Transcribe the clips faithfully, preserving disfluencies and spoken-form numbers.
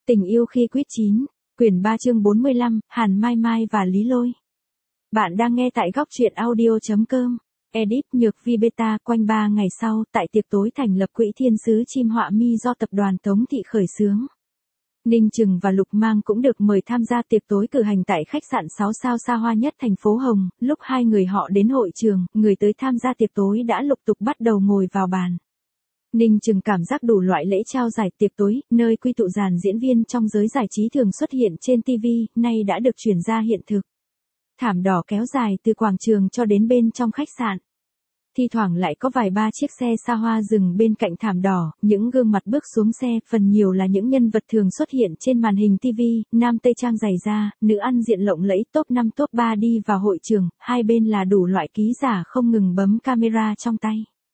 Tình yêu khi quýt chín, quyển ba chương bốn mươi lăm, Hàn Mai Mai và Lý Lôi. Bạn đang nghe tại góc truyện audio.com. Edit Nhược Vi Beta. Quanh ba ngày sau, tại tiệc tối thành lập quỹ thiên sứ chim họa mi do tập đoàn Tống Thị khởi xướng. Ninh Trừng và Lục Mang cũng được mời tham gia tiệc tối cử hành tại khách sạn sáu sao xa hoa nhất thành phố Hồng. Lúc hai người họ đến hội trường, người tới tham gia tiệc tối đã lục tục bắt đầu ngồi vào bàn. Ninh Trừng cảm giác đủ loại lễ trao giải tiệc tối, nơi quy tụ dàn diễn viên trong giới giải trí thường xuất hiện trên ti vi, nay đã được chuyển ra hiện thực. Thảm đỏ kéo dài từ quảng trường cho đến bên trong khách sạn. Thi thoảng lại có vài ba chiếc xe xa hoa dừng bên cạnh thảm đỏ, những gương mặt bước xuống xe, phần nhiều là những nhân vật thường xuất hiện trên màn hình ti vi, nam tây trang dày da, nữ ăn diện lộng lẫy, top năm top ba đi vào hội trường, hai bên là đủ loại ký giả không ngừng bấm camera trong tay.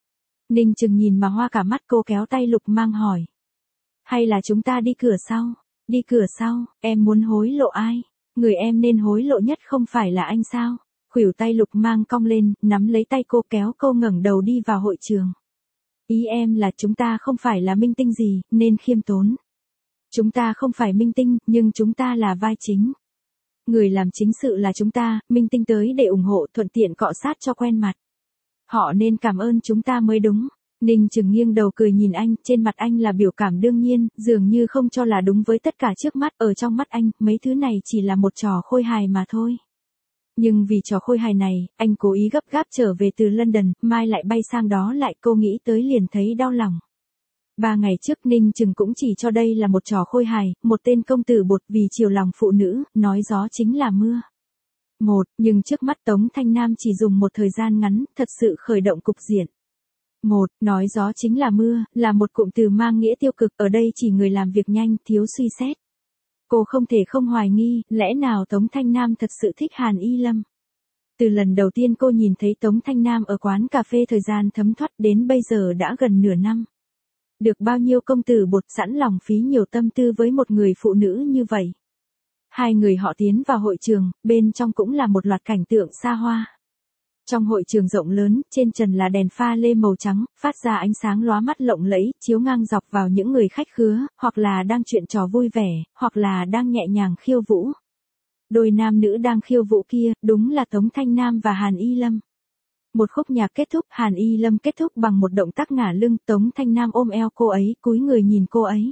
Ninh Trừng nhìn mà hoa cả mắt, cô kéo tay Lục Mang hỏi. Hay là chúng ta đi cửa sau? Đi cửa sau, em muốn hối lộ ai? Người em nên hối lộ nhất không phải là anh sao? Khuỷu tay Lục Mang cong lên, nắm lấy tay cô kéo cô ngẩng đầu đi vào hội trường. Ý em là chúng ta không phải là minh tinh gì, nên khiêm tốn. Chúng ta không phải minh tinh, nhưng chúng ta là vai chính. Người làm chính sự là chúng ta, minh tinh tới để ủng hộ, thuận tiện cọ sát cho quen mặt. Họ nên cảm ơn chúng ta mới đúng. Ninh Trừng nghiêng đầu cười nhìn anh, trên mặt anh là biểu cảm đương nhiên, dường như không cho là đúng với tất cả trước mắt. Ở trong mắt anh, mấy thứ này chỉ là một trò khôi hài mà thôi. Nhưng vì trò khôi hài này, anh cố ý gấp gáp trở về từ London, mai lại bay sang đó lại, cô nghĩ tới liền thấy đau lòng. Ba ngày trước Ninh Trừng cũng chỉ cho đây là một trò khôi hài, một tên công tử bột vì chiều lòng phụ nữ, nói gió chính là mưa. Một, nhưng trước mắt Tống Thanh Nam chỉ dùng một thời gian ngắn, thật sự khởi động cục diện. Một, nói gió chính là mưa, là một cụm từ mang nghĩa tiêu cực, ở đây chỉ người làm việc nhanh, thiếu suy xét. Cô không thể không hoài nghi, lẽ nào Tống Thanh Nam thật sự thích Hàn Y Lâm? Từ lần đầu tiên cô nhìn thấy Tống Thanh Nam ở quán cà phê, thời gian thấm thoát đến bây giờ đã gần nửa năm. Được bao nhiêu công tử bột sẵn lòng phí nhiều tâm tư với một người phụ nữ như vậy? Hai người họ tiến vào hội trường, bên trong cũng là một loạt cảnh tượng xa hoa. Trong hội trường rộng lớn, trên trần là đèn pha lê màu trắng, phát ra ánh sáng lóa mắt lộng lẫy, chiếu ngang dọc vào những người khách khứa, hoặc là đang chuyện trò vui vẻ, hoặc là đang nhẹ nhàng khiêu vũ. Đôi nam nữ đang khiêu vũ kia, đúng là Tống Thanh Nam và Hàn Y Lâm. Một khúc nhạc kết thúc, Hàn Y Lâm kết thúc bằng một động tác ngả lưng, Tống Thanh Nam ôm eo cô ấy, cúi người nhìn cô ấy.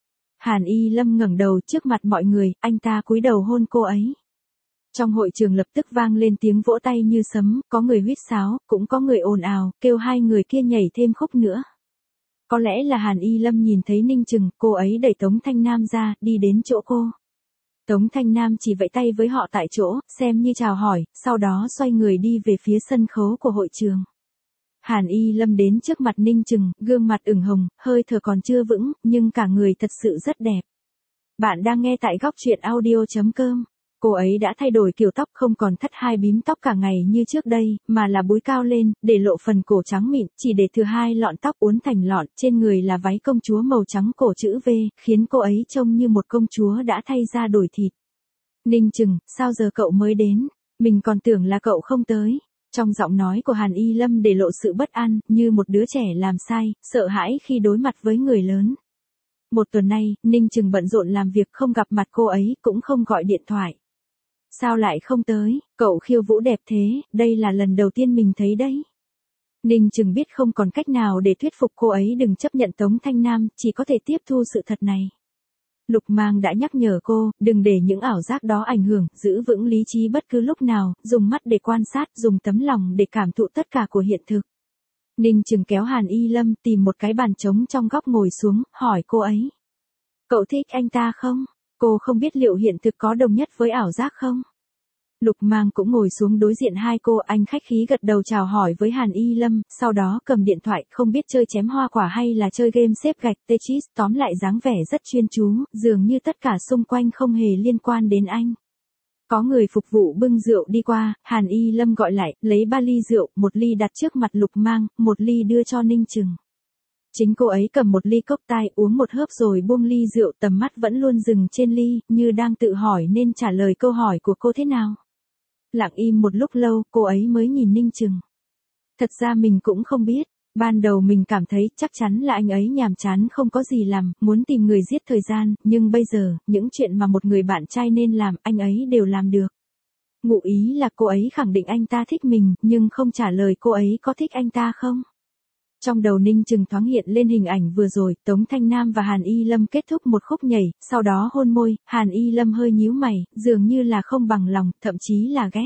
Hàn Y Lâm ngẩng đầu trước mặt mọi người, anh ta cúi đầu hôn cô ấy. Trong hội trường lập tức vang lên tiếng vỗ tay như sấm, có người huýt sáo, cũng có người ồn ào, kêu hai người kia nhảy thêm khúc nữa. Có lẽ là Hàn Y Lâm nhìn thấy Ninh Trừng, cô ấy đẩy Tống Thanh Nam ra, đi đến chỗ cô. Tống Thanh Nam chỉ vẫy tay với họ tại chỗ, xem như chào hỏi, sau đó xoay người đi về phía sân khấu của hội trường. Hàn Y Lâm đến trước mặt Ninh Trừng, gương mặt ửng hồng, hơi thở còn chưa vững, nhưng cả người thật sự rất đẹp. Bạn đang nghe tại góc truyện audio.com. Cô ấy đã thay đổi kiểu tóc, không còn thắt hai bím tóc cả ngày như trước đây, mà là búi cao lên, để lộ phần cổ trắng mịn, chỉ để thừa hai lọn tóc uốn thành lọn, trên người là váy công chúa màu trắng cổ chữ V, khiến cô ấy trông như một công chúa đã thay da đổi thịt. Ninh Trừng, sao giờ cậu mới đến? Mình còn tưởng là cậu không tới. Trong giọng nói của Hàn Y Lâm để lộ sự bất an, như một đứa trẻ làm sai, sợ hãi khi đối mặt với người lớn. Một tuần nay, Ninh Trừng bận rộn làm việc, không gặp mặt cô ấy, cũng không gọi điện thoại. Sao lại không tới? Cậu khiêu vũ đẹp thế, đây là lần đầu tiên mình thấy đấy. Ninh Trừng biết không còn cách nào để thuyết phục cô ấy đừng chấp nhận Tống Thanh Nam, chỉ có thể tiếp thu sự thật này. Lục Mang đã nhắc nhở cô, đừng để những ảo giác đó ảnh hưởng, giữ vững lý trí bất cứ lúc nào, dùng mắt để quan sát, dùng tấm lòng để cảm thụ tất cả của hiện thực. Ninh Trừng kéo Hàn Y Lâm tìm một cái bàn trống trong góc ngồi xuống, hỏi cô ấy. Cậu thích anh ta không? Cô không biết liệu hiện thực có đồng nhất với ảo giác không? Lục Mang cũng ngồi xuống đối diện hai cô, anh khách khí gật đầu chào hỏi với Hàn Y Lâm, sau đó cầm điện thoại, không biết chơi chém hoa quả hay là chơi game xếp gạch Tetris, tóm lại dáng vẻ rất chuyên chú, dường như tất cả xung quanh không hề liên quan đến anh. Có người phục vụ bưng rượu đi qua, Hàn Y Lâm gọi lại, lấy ba ly rượu, một ly đặt trước mặt Lục Mang, một ly đưa cho Ninh Trừng. Chính cô ấy cầm một ly cốc tai, uống một hớp rồi buông ly rượu, tầm mắt vẫn luôn dừng trên ly, như đang tự hỏi nên trả lời câu hỏi của cô thế nào. Lặng im một lúc lâu, cô ấy mới nhìn Ninh Trừng. Thật ra mình cũng không biết, Ban đầu mình cảm thấy chắc chắn là anh ấy nhàm chán không có gì làm, muốn tìm người giết thời gian, nhưng bây giờ, những chuyện mà một người bạn trai nên làm, anh ấy đều làm được. Ngụ ý là cô ấy khẳng định anh ta thích mình, nhưng không trả lời cô ấy có thích anh ta không. Trong đầu Ninh Trừng thoáng hiện lên hình ảnh vừa rồi, Tống Thanh Nam và Hàn Y Lâm kết thúc một khúc nhảy, sau đó hôn môi, Hàn Y Lâm hơi nhíu mày, dường như là không bằng lòng, thậm chí là ghét.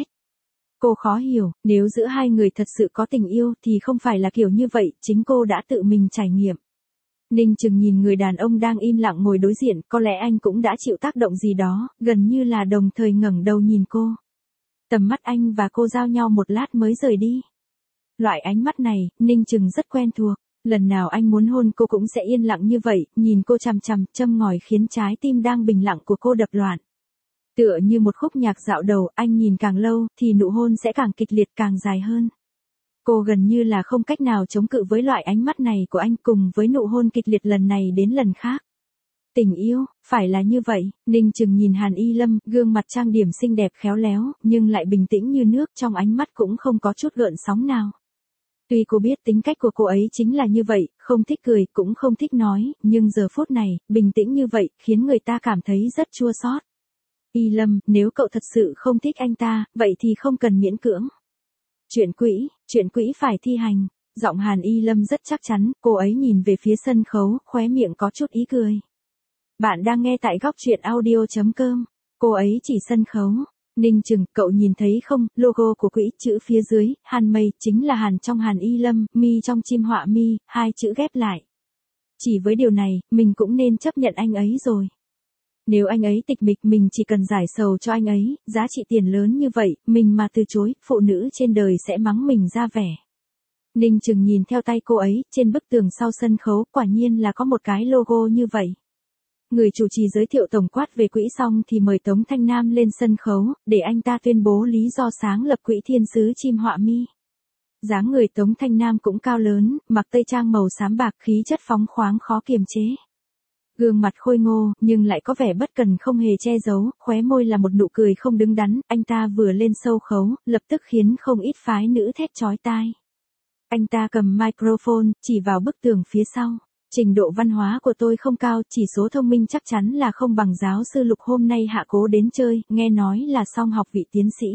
Cô khó hiểu, nếu giữa hai người thật sự có tình yêu thì không phải là kiểu như vậy, chính cô đã tự mình trải nghiệm. Ninh Trừng nhìn người đàn ông đang im lặng ngồi đối diện, có lẽ anh cũng đã chịu tác động gì đó, gần như là đồng thời ngẩng đầu nhìn cô. Tầm mắt anh và cô giao nhau một lát mới rời đi. Loại ánh mắt này, Ninh Trừng rất quen thuộc, lần nào anh muốn hôn cô cũng sẽ yên lặng như vậy, nhìn cô chằm chằm, châm ngòi khiến trái tim đang bình lặng của cô đập loạn. Tựa như một khúc nhạc dạo đầu, anh nhìn càng lâu, thì nụ hôn sẽ càng kịch liệt càng dài hơn. Cô gần như là không cách nào chống cự với loại ánh mắt này của anh cùng với nụ hôn kịch liệt lần này đến lần khác. Tình yêu, phải là như vậy, Ninh Trừng nhìn Hàn Y Lâm, gương mặt trang điểm xinh đẹp khéo léo, nhưng lại bình tĩnh như nước, trong ánh mắt cũng không có chút gợn sóng nào. Tuy cô biết tính cách của cô ấy chính là như vậy, không thích cười, cũng không thích nói, nhưng giờ phút này, bình tĩnh như vậy, khiến người ta cảm thấy rất chua xót. Y Lâm, nếu cậu thật sự không thích anh ta, vậy thì không cần miễn cưỡng. Chuyện quỹ, chuyện quỹ phải thi hành. Giọng Hàn Y Lâm rất chắc chắn, cô ấy nhìn về phía sân khấu, khóe miệng có chút ý cười. Bạn đang nghe tại góc truyện audio chấm com. Cô ấy chỉ sân khấu. Ninh Trừng, cậu nhìn thấy không, logo của quỹ, chữ phía dưới, Hàn Mây, chính là Hàn trong Hàn Y Lâm, mi trong chim họa mi, hai chữ ghép lại. Chỉ với điều này, mình cũng nên chấp nhận anh ấy rồi. Nếu anh ấy tịch mịch, mình chỉ cần giải sầu cho anh ấy, giá trị tiền lớn như vậy, mình mà từ chối, phụ nữ trên đời sẽ mắng mình ra vẻ. Ninh Trừng nhìn theo tay cô ấy, trên bức tường sau sân khấu, quả nhiên là có một cái logo như vậy. Người chủ trì giới thiệu tổng quát về quỹ xong thì mời Tống Thanh Nam lên sân khấu, để anh ta tuyên bố lý do sáng lập quỹ Thiên Sứ Chim Họa Mi. Dáng người Tống Thanh Nam cũng cao lớn, mặc tây trang màu xám bạc, khí chất phóng khoáng khó kiềm chế. Gương mặt khôi ngô, nhưng lại có vẻ bất cần không hề che giấu, khóe môi là một nụ cười không đứng đắn, anh ta vừa lên sâu khấu, lập tức khiến không ít phái nữ thét chói tai. Anh ta cầm microphone, chỉ vào bức tường phía sau. Trình độ văn hóa của tôi không cao, chỉ số thông minh chắc chắn là không bằng giáo sư Lục hôm nay hạ cố đến chơi, nghe nói là song học vị tiến sĩ.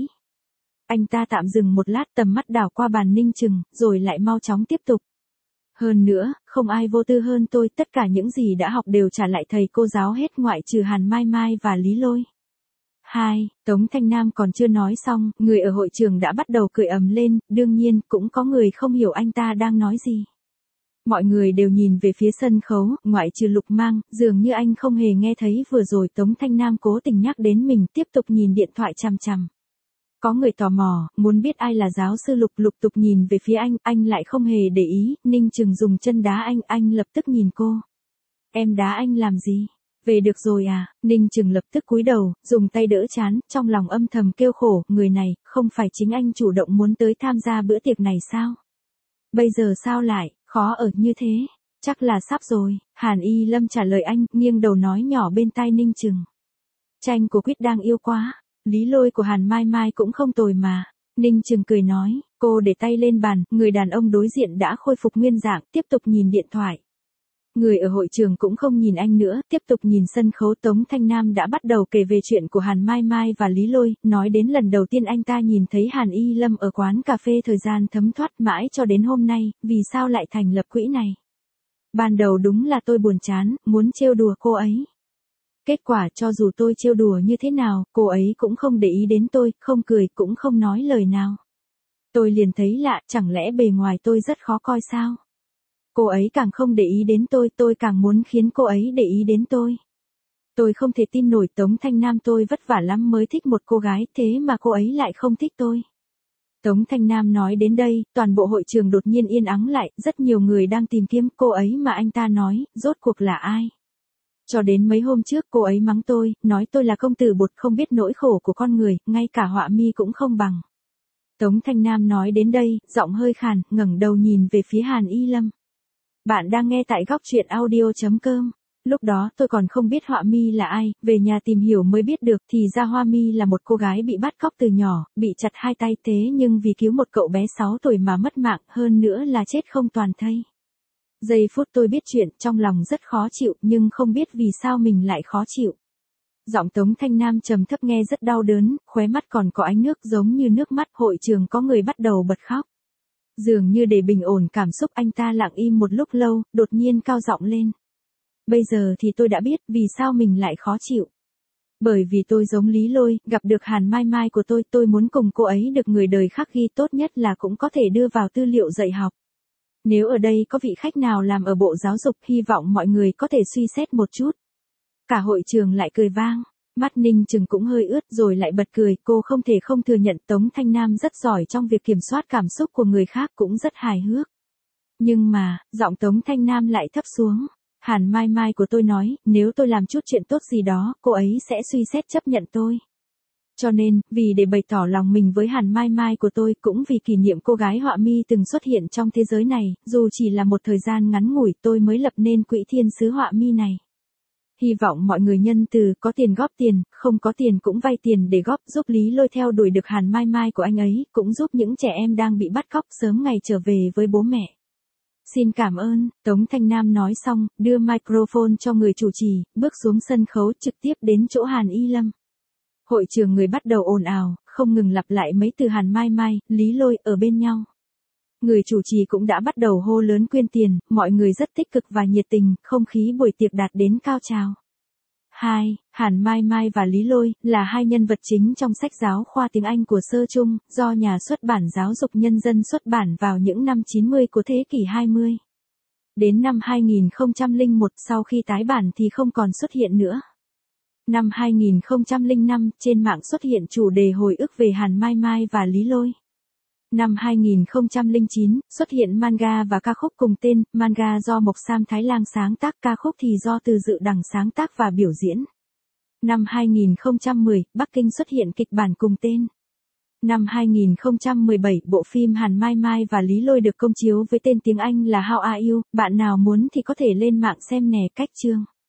Anh ta tạm dừng một lát, tầm mắt đảo qua bàn Ninh Trừng, rồi lại mau chóng tiếp tục. Hơn nữa, không ai vô tư hơn tôi, tất cả những gì đã học đều trả lại thầy cô giáo hết ngoại trừ Hàn Mai Mai và Lý Lôi. Hai, Tống Thanh Nam còn chưa nói xong, người ở hội trường đã bắt đầu cười ầm lên, đương nhiên, cũng có người không hiểu anh ta đang nói gì. Mọi người đều nhìn về phía sân khấu, ngoại trừ Lục Mang, dường như anh không hề nghe thấy vừa rồi Tống Thanh Nam cố tình nhắc đến mình, tiếp tục nhìn điện thoại chằm chằm. Có người tò mò, muốn biết ai là giáo sư Lục, lục tục nhìn về phía anh, anh lại không hề để ý, Ninh Trừng dùng chân đá anh, anh lập tức nhìn cô. Em đá anh làm gì? Về được rồi à? Ninh Trừng lập tức cúi đầu, dùng tay đỡ trán, trong lòng âm thầm kêu khổ, người này, không phải chính anh chủ động muốn tới tham gia bữa tiệc này sao? Bây giờ sao lại, khó ở như thế? Chắc là sắp rồi, Hàn Y Lâm trả lời anh, nghiêng đầu nói nhỏ bên tai Ninh Trừng. Tranh của Quyết đang yêu quá. Lý Lôi của Hàn Mai Mai cũng không tồi mà. Ninh Trừng cười nói, cô để tay lên bàn, người đàn ông đối diện đã khôi phục nguyên dạng, tiếp tục nhìn điện thoại. Người ở hội trường cũng không nhìn anh nữa, tiếp tục nhìn sân khấu. Tống Thanh Nam đã bắt đầu kể về chuyện của Hàn Mai Mai và Lý Lôi, nói đến lần đầu tiên anh ta nhìn thấy Hàn Y Lâm ở quán cà phê, thời gian thấm thoát mãi cho đến hôm nay, vì sao lại thành lập quỹ này. Ban đầu đúng là tôi buồn chán, muốn trêu đùa cô ấy. Kết quả cho dù tôi trêu đùa như thế nào, cô ấy cũng không để ý đến tôi, không cười, cũng không nói lời nào. Tôi liền thấy lạ, chẳng lẽ bề ngoài tôi rất khó coi sao? Cô ấy càng không để ý đến tôi, tôi càng muốn khiến cô ấy để ý đến tôi. Tôi không thể tin nổi, Tống Thanh Nam, tôi vất vả lắm mới thích một cô gái, thế mà cô ấy lại không thích tôi. Tống Thanh Nam nói đến đây, toàn bộ hội trường đột nhiên yên ắng lại, rất nhiều người đang tìm kiếm cô ấy mà anh ta nói, rốt cuộc là ai? Cho đến mấy hôm trước cô ấy mắng tôi, nói tôi là công tử bột, không biết nỗi khổ của con người, ngay cả họa mi cũng không bằng. Tống Thanh Nam nói đến đây, giọng hơi khàn, ngẩng đầu nhìn về phía Hàn Y Lâm. Bạn đang nghe tại góc truyện audio chấm com. Lúc đó tôi còn không biết Họa Mi là ai, về nhà tìm hiểu mới biết được thì ra Hoa Mi là một cô gái bị bắt cóc từ nhỏ, bị chặt hai tay thế nhưng vì cứu một cậu bé sáu tuổi mà mất mạng, hơn nữa là chết không toàn thây. Giây phút tôi biết chuyện, trong lòng rất khó chịu nhưng không biết vì sao mình lại khó chịu. Giọng Tống Thanh Nam trầm thấp nghe rất đau đớn, khóe mắt còn có ánh nước giống như nước mắt. Hội trường có người bắt đầu bật khóc. Dường như để bình ổn cảm xúc anh ta lặng im một lúc lâu, đột nhiên cao giọng lên. Bây giờ thì tôi đã biết vì sao mình lại khó chịu. Bởi vì tôi giống Lý Lôi, gặp được Hàn Mai Mai của tôi, tôi muốn cùng cô ấy được người đời khắc ghi, tốt nhất là cũng có thể đưa vào tư liệu dạy học. Nếu ở đây có vị khách nào làm ở Bộ Giáo dục, hy vọng mọi người có thể suy xét một chút. Cả hội trường lại cười vang, mắt Ninh Trừng cũng hơi ướt rồi lại bật cười, cô không thể không thừa nhận Tống Thanh Nam rất giỏi trong việc kiểm soát cảm xúc của người khác, cũng rất hài hước. Nhưng mà, giọng Tống Thanh Nam lại thấp xuống. Hàn Mai Mai của tôi nói, nếu tôi làm chút chuyện tốt gì đó, cô ấy sẽ suy xét chấp nhận tôi. Cho nên, vì để bày tỏ lòng mình với Hàn Mai Mai của tôi, cũng vì kỷ niệm cô gái Họa Mi từng xuất hiện trong thế giới này, dù chỉ là một thời gian ngắn ngủi, tôi mới lập nên quỹ thiên sứ Họa Mi này. Hy vọng mọi người nhân từ, có tiền góp tiền, không có tiền cũng vay tiền để góp, giúp Lý Lôi theo đuổi được Hàn Mai Mai của anh ấy, cũng giúp những trẻ em đang bị bắt cóc sớm ngày trở về với bố mẹ. Xin cảm ơn, Tống Thanh Nam nói xong, đưa microphone cho người chủ trì, bước xuống sân khấu trực tiếp đến chỗ Hàn Y Lâm. Hội trường người bắt đầu ồn ào, không ngừng lặp lại mấy từ Hàn Mai Mai, Lý Lôi ở bên nhau. Người chủ trì cũng đã bắt đầu hô lớn quyên tiền, mọi người rất tích cực và nhiệt tình, không khí buổi tiệc đạt đến cao trào. hai. Hàn Mai Mai và Lý Lôi là hai nhân vật chính trong sách giáo khoa tiếng Anh của sơ trung, do nhà xuất bản Giáo dục Nhân dân xuất bản vào những năm chín mươi của thế kỷ hai mươi. Đến năm hai nghìn không trăm lẻ một, sau khi tái bản thì không còn xuất hiện nữa. Năm hai nghìn không trăm lẻ năm, trên mạng xuất hiện chủ đề hồi ức về Hàn Mai Mai và Lý Lôi. Năm hai nghìn không trăm lẻ chín, xuất hiện manga và ca khúc cùng tên, manga do Mộc Sam Thái Lang sáng tác, ca khúc thì do Từ Dự Đằng sáng tác và biểu diễn. Năm hai nghìn không trăm mười, Bắc Kinh xuất hiện kịch bản cùng tên. Năm hai nghìn không trăm mười bảy, bộ phim Hàn Mai Mai và Lý Lôi được công chiếu với tên tiếng Anh là How Are You, bạn nào muốn thì có thể lên mạng xem nè. Cách chương.